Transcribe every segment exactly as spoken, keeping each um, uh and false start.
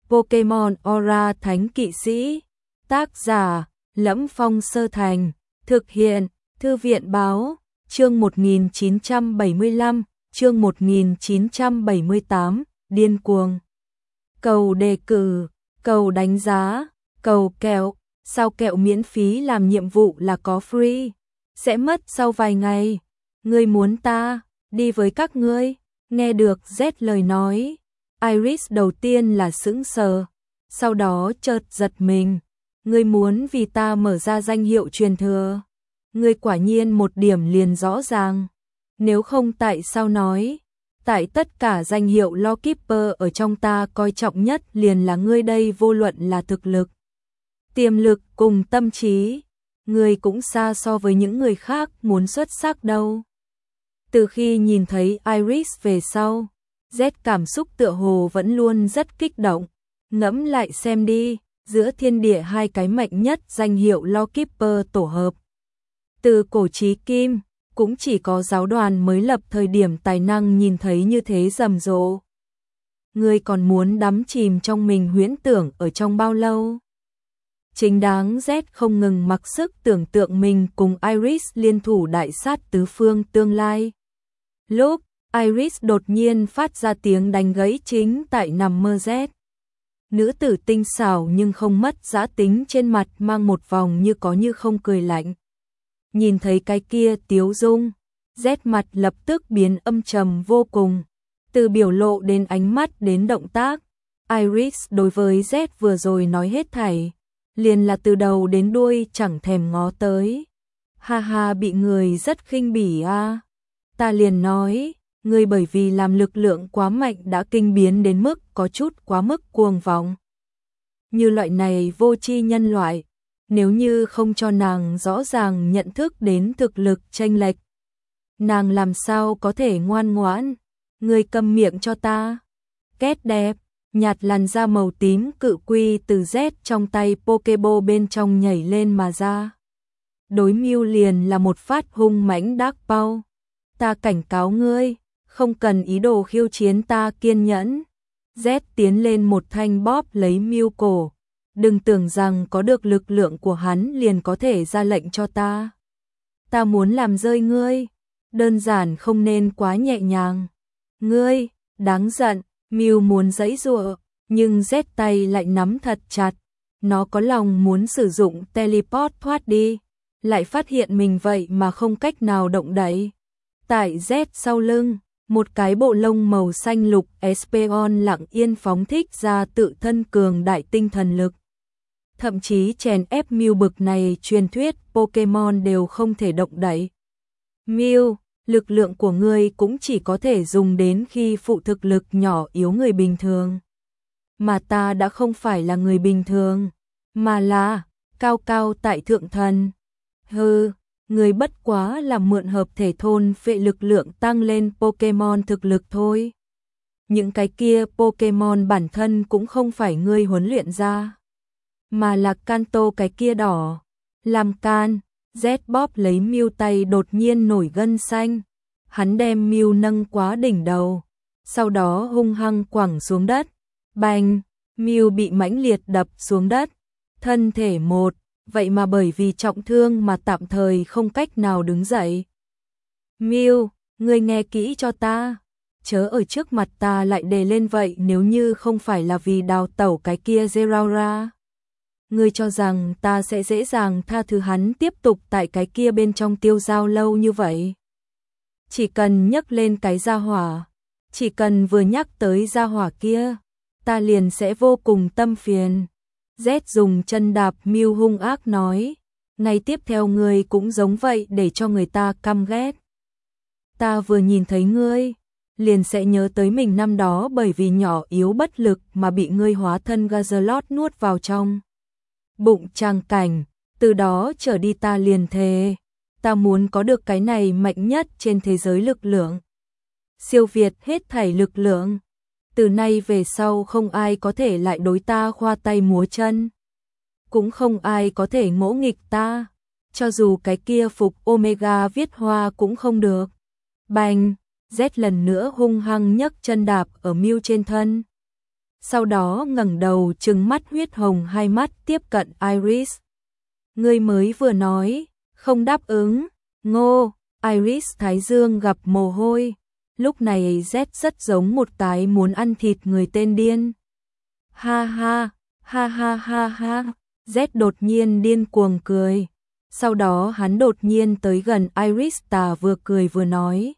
Pokemon Aura Thánh Kỵ Sĩ. Tác giả: Lẫm Phong Sơ Thành. Thực hiện: Thư viện báo. Chương một nghìn chín trăm bảy mươi lăm, chương một nghìn chín trăm bảy mươi tám, điên cuồng. Cầu đề cử, cầu đánh giá, cầu kẹo, sao kẹo miễn phí làm nhiệm vụ là có free, sẽ mất sau vài ngày. Ngươi muốn ta đi với các ngươi? Nghe được Z lời nói, Iris đầu tiên là sững sờ, sau đó chợt giật mình. Ngươi muốn vì ta mở ra danh hiệu truyền thừa? Ngươi quả nhiên một điểm liền rõ ràng. Nếu không tại sao nói, tại tất cả danh hiệu Lawkeeper ở trong ta coi trọng nhất liền là ngươi đây, vô luận là thực lực, tiềm lực cùng tâm trí, ngươi cũng xa so với những người khác muốn xuất sắc đâu. Từ khi nhìn thấy Iris về sau, Z cảm xúc tựa hồ vẫn luôn rất kích động. Ngẫm lại xem đi, giữa thiên địa hai cái mạnh nhất danh hiệu Lawkeeper tổ hợp. Từ cổ chí kim, cũng chỉ có giáo đoàn mới lập thời điểm tài năng nhìn thấy như thế rầm rộ. Ngươi còn muốn đắm chìm trong mình huyễn tưởng ở trong bao lâu? Chính đáng Z không ngừng mặc sức tưởng tượng mình cùng Iris liên thủ đại sát tứ phương tương lai. Lúc Iris đột nhiên phát ra tiếng đánh gãy chính tại nằm mơ Z. Nữ tử tinh xảo nhưng không mất dã tính trên mặt mang một vòng như có như không cười lạnh. Nhìn thấy cái kia tiếu dung, Z mặt lập tức biến âm trầm vô cùng. Từ biểu lộ đến ánh mắt đến động tác, Iris đối với Z vừa rồi nói hết thảy, liền là từ đầu đến đuôi chẳng thèm ngó tới. Ha ha, bị người rất khinh bỉ a. À. Ta liền nói, ngươi bởi vì làm lực lượng quá mạnh đã kinh biến đến mức có chút quá mức cuồng vọng. Như loại này vô tri nhân loại, nếu như không cho nàng rõ ràng nhận thức đến thực lực chênh lệch, nàng làm sao có thể ngoan ngoãn? Ngươi câm miệng cho ta. Két đẹp, nhạt làn da màu tím cự quy từ Z trong tay Pokeball bên trong nhảy lên mà ra. Đối mưu liền là một phát hung mãnh Dark Paw. Ta cảnh cáo ngươi, không cần ý đồ khiêu chiến ta, kiên nhẫn. Z tiến lên một thanh bóp lấy mưu cổ. Đừng tưởng rằng có được lực lượng của hắn liền có thể ra lệnh cho ta. Ta muốn làm rơi ngươi, đơn giản không nên quá nhẹ nhàng. Ngươi, đáng giận. Mew muốn giãy giụa, nhưng Z tay lại nắm thật chặt. Nó có lòng muốn sử dụng teleport thoát đi, lại phát hiện mình vậy mà không cách nào động đậy. Tại Z sau lưng, một cái bộ lông màu xanh lục Espeon lặng yên phóng thích ra tự thân cường đại tinh thần lực. Thậm chí chèn ép Mew bực này truyền thuyết Pokemon đều không thể động đậy. Mew, lực lượng của ngươi cũng chỉ có thể dùng đến khi phụ thực lực nhỏ yếu người bình thường. Mà ta đã không phải là người bình thường, mà là cao cao tại thượng thần. Hừ, ngươi bất quá là mượn hợp thể thôn phệ lực lượng tăng lên Pokemon thực lực thôi. Những cái kia Pokemon bản thân cũng không phải ngươi huấn luyện ra, mà là Kanto cái kia đỏ. Làm can, Z bóp lấy Mew tay đột nhiên nổi gân xanh. Hắn đem Mew nâng quá đỉnh đầu, sau đó hung hăng quẳng xuống đất. Bành, Mew bị mãnh liệt đập xuống đất. Thân thể một, vậy mà bởi vì trọng thương mà tạm thời không cách nào đứng dậy. Mew, ngươi nghe kỹ cho ta, chớ ở trước mặt ta lại đề lên vậy, nếu như không phải là vì đào tẩu cái kia Zeraora. Ngươi cho rằng ta sẽ dễ dàng tha thứ hắn tiếp tục tại cái kia bên trong tiêu dao lâu như vậy? Chỉ cần nhắc lên cái gia hỏa, chỉ cần vừa nhắc tới gia hỏa kia, ta liền sẽ vô cùng tâm phiền. Z dùng chân đạp Mew hung ác nói, ngày tiếp theo ngươi cũng giống vậy để cho người ta căm ghét. Ta vừa nhìn thấy ngươi, liền sẽ nhớ tới mình năm đó bởi vì nhỏ yếu bất lực mà bị ngươi hóa thân Gazalot nuốt vào trong bụng trang cảnh. Từ đó trở đi ta liền thề, ta muốn có được cái này mạnh nhất trên thế giới lực lượng, siêu việt hết thảy lực lượng. Từ nay về sau không ai có thể lại đối ta khoa tay múa chân, cũng không ai có thể ngỗ nghịch ta, cho dù cái kia phục Omega viết hoa cũng không được. Bành, Z lần nữa hung hăng nhấc chân đạp ở Mew trên thân. sau đó ngẩng đầu trừng mắt huyết hồng hai mắt tiếp cận Iris. Ngươi mới vừa nói, không đáp ứng, ngô, Iris thái dương gặp mồ hôi, lúc này Z rất giống một cái muốn ăn thịt người tên điên. Ha ha, ha ha ha ha, Z đột nhiên điên cuồng cười, sau đó hắn đột nhiên tới gần Iris tà vừa cười vừa nói.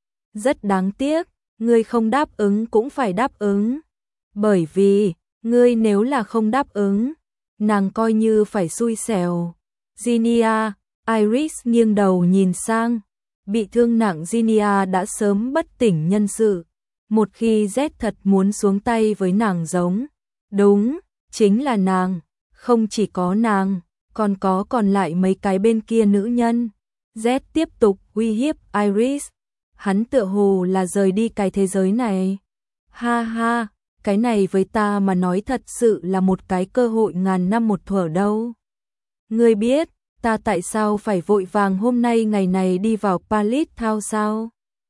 Rất đáng tiếc, ngươi không đáp ứng cũng phải đáp ứng. Bởi vì, ngươi nếu là không đáp ứng, nàng coi như phải xui xẻo. Ginia, Iris nghiêng đầu nhìn sang, bị thương nặng Ginia đã sớm bất tỉnh nhân sự. Một khi Z thật muốn xuống tay với nàng giống, đúng, chính là nàng, không chỉ có nàng, còn có còn lại mấy cái bên kia nữ nhân. Z tiếp tục uy hiếp Iris, hắn tựa hồ là rời đi cái thế giới này. Ha ha, cái này với ta mà nói thật sự là một cái cơ hội ngàn năm một thuở đâu. Ngươi biết, ta tại sao phải vội vàng hôm nay ngày này đi vào Palace Town sao?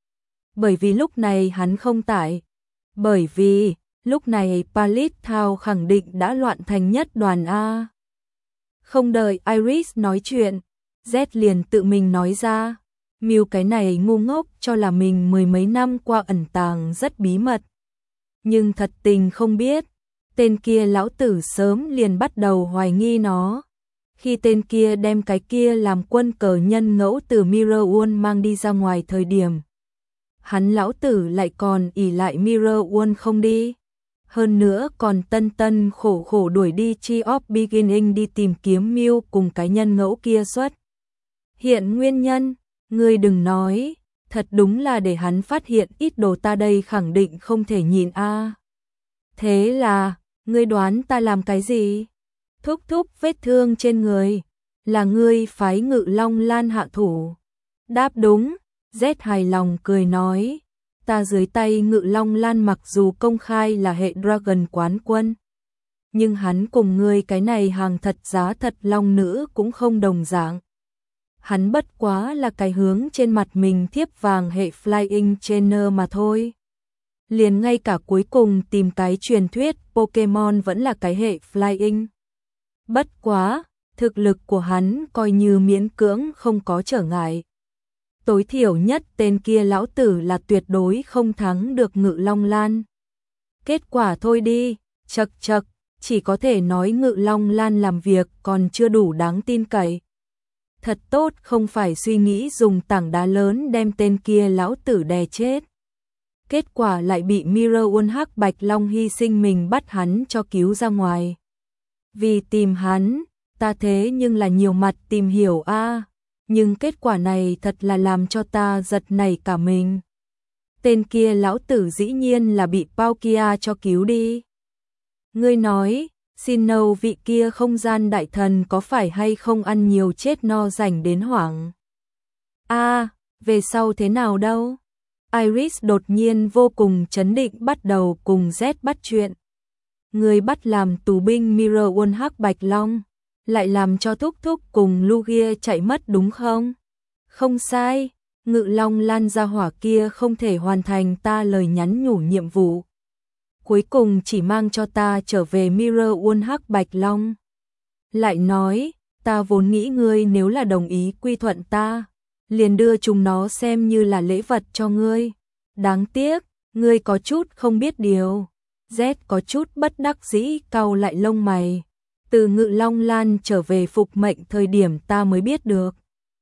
Bởi vì lúc này hắn không tại. Bởi vì, lúc này Palace Town khẳng định đã loạn thành nhất đoàn A. Không đợi Iris nói chuyện, Z liền tự mình nói ra. Mưu cái này ngu ngốc cho là mình mười mấy năm qua ẩn tàng rất bí mật. Nhưng thật tình không biết, tên kia lão tử sớm liền bắt đầu hoài nghi nó. Khi tên kia đem cái kia làm quân cờ nhân ngẫu từ Mirror World mang đi ra ngoài thời điểm, hắn lão tử lại còn ỷ lại Mirror World không đi. Hơn nữa còn tân tân khổ khổ đuổi đi Tree of Beginning đi tìm kiếm Mew cùng cái nhân ngẫu kia xuất. Hiện nguyên nhân, ngươi đừng nói, thật đúng là để hắn phát hiện ít đồ ta đây khẳng định không thể nhìn a. Thế là, ngươi đoán ta làm cái gì? Thúc thúc vết thương trên người, là ngươi phái Ngự Long Lan hạ thủ. Đáp đúng, Z hài lòng cười nói, ta dưới tay Ngự Long Lan mặc dù công khai là hệ Dragon quán quân, nhưng hắn cùng ngươi cái này hàng thật giá thật long nữ cũng không đồng dạng. Hắn bất quá là cái hướng trên mặt mình thiếp vàng hệ Flying Trainer mà thôi. Liền ngay cả cuối cùng tìm cái truyền thuyết Pokemon vẫn là cái hệ Flying. Bất quá, thực lực của hắn coi như miễn cưỡng không có trở ngại. Tối thiểu nhất tên kia lão tử là tuyệt đối không thắng được Ngự Long Lan. Kết quả thôi đi, chật chật, chỉ có thể nói Ngự Long Lan làm việc còn chưa đủ đáng tin cậy. Thật tốt không phải suy nghĩ dùng tảng đá lớn đem tên kia lão tử đè chết. Kết quả lại bị Mirror World hắc bạch long hy sinh mình bắt hắn cho cứu ra ngoài. Vì tìm hắn, ta thế nhưng là nhiều mặt tìm hiểu a, nhưng kết quả này thật là làm cho ta giật nảy cả mình. Tên kia lão tử dĩ nhiên là bị Palkia cho cứu đi. Ngươi nói, Sinnoh vị kia không gian đại thần có phải hay không ăn nhiều chết no rảnh đến hoảng. A, về sau thế nào đâu? Iris đột nhiên vô cùng chấn định bắt đầu cùng Z bắt chuyện. Người bắt làm tù binh Mirror World hắc bạch long, lại làm cho thúc thúc cùng Lugia chạy mất đúng không? Không sai, Ngự Long Lan ra hỏa kia không thể hoàn thành ta lời nhắn nhủ nhiệm vụ. Cuối cùng chỉ mang cho ta trở về Mirror World hắc bạch long. Lại nói, ta vốn nghĩ ngươi nếu là đồng ý quy thuận ta, liền đưa chúng nó xem như là lễ vật cho ngươi. Đáng tiếc, ngươi có chút không biết điều. Z có chút bất đắc dĩ cau lại lông mày. Từ Ngự Long Lan trở về phục mệnh thời điểm ta mới biết được.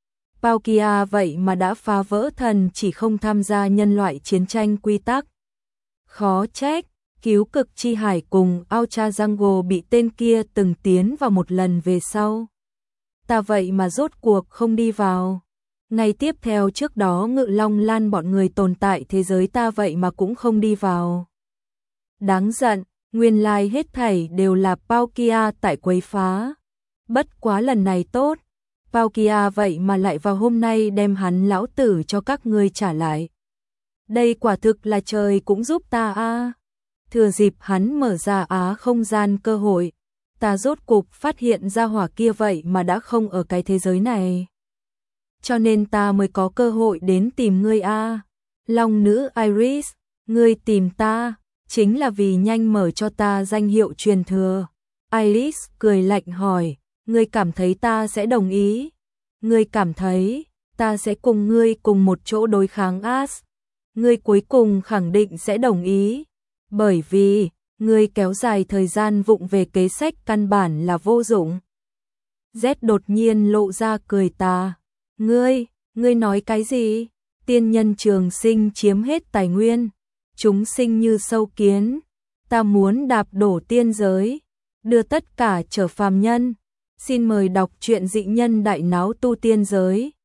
Palkia vậy mà đã phá vỡ thần chỉ không tham gia nhân loại chiến tranh quy tắc. Khó trách, cứu cực chi hải cùng Ultra Jungle bị tên kia từng tiến vào một lần về sau. Ta vậy mà rốt cuộc không đi vào. Ngày tiếp theo trước đó Ngự Long Lan bọn người tồn tại thế giới ta vậy mà cũng không đi vào. Đáng giận, nguyên lai hết thảy đều là Palkia tại quấy phá. Bất quá lần này tốt, Palkia vậy mà lại vào hôm nay đem hắn lão tử cho các ngươi trả lại. Đây quả thực là trời cũng giúp ta a. Thừa dịp hắn mở ra á không gian cơ hội, ta rốt cục phát hiện ra hỏa kia vậy mà đã không ở cái thế giới này. Cho nên ta mới có cơ hội đến tìm ngươi a. Long nữ Iris, ngươi tìm ta, chính là vì nhanh mở cho ta danh hiệu truyền thừa. Alice cười lạnh hỏi, ngươi cảm thấy ta sẽ đồng ý? Ngươi cảm thấy ta sẽ cùng ngươi cùng một chỗ đối kháng Ash? Ngươi cuối cùng khẳng định sẽ đồng ý, bởi vì ngươi kéo dài thời gian vụng về kế sách căn bản là vô dụng. Z đột nhiên lộ ra cười tà. Ngươi, ngươi nói cái gì? Tiên nhân trường sinh chiếm hết tài nguyên, chúng sinh như sâu kiến, ta muốn đạp đổ tiên giới, đưa tất cả trở phàm nhân. Xin mời đọc truyện Dị Nhân Đại Náo Tu Tiên Giới.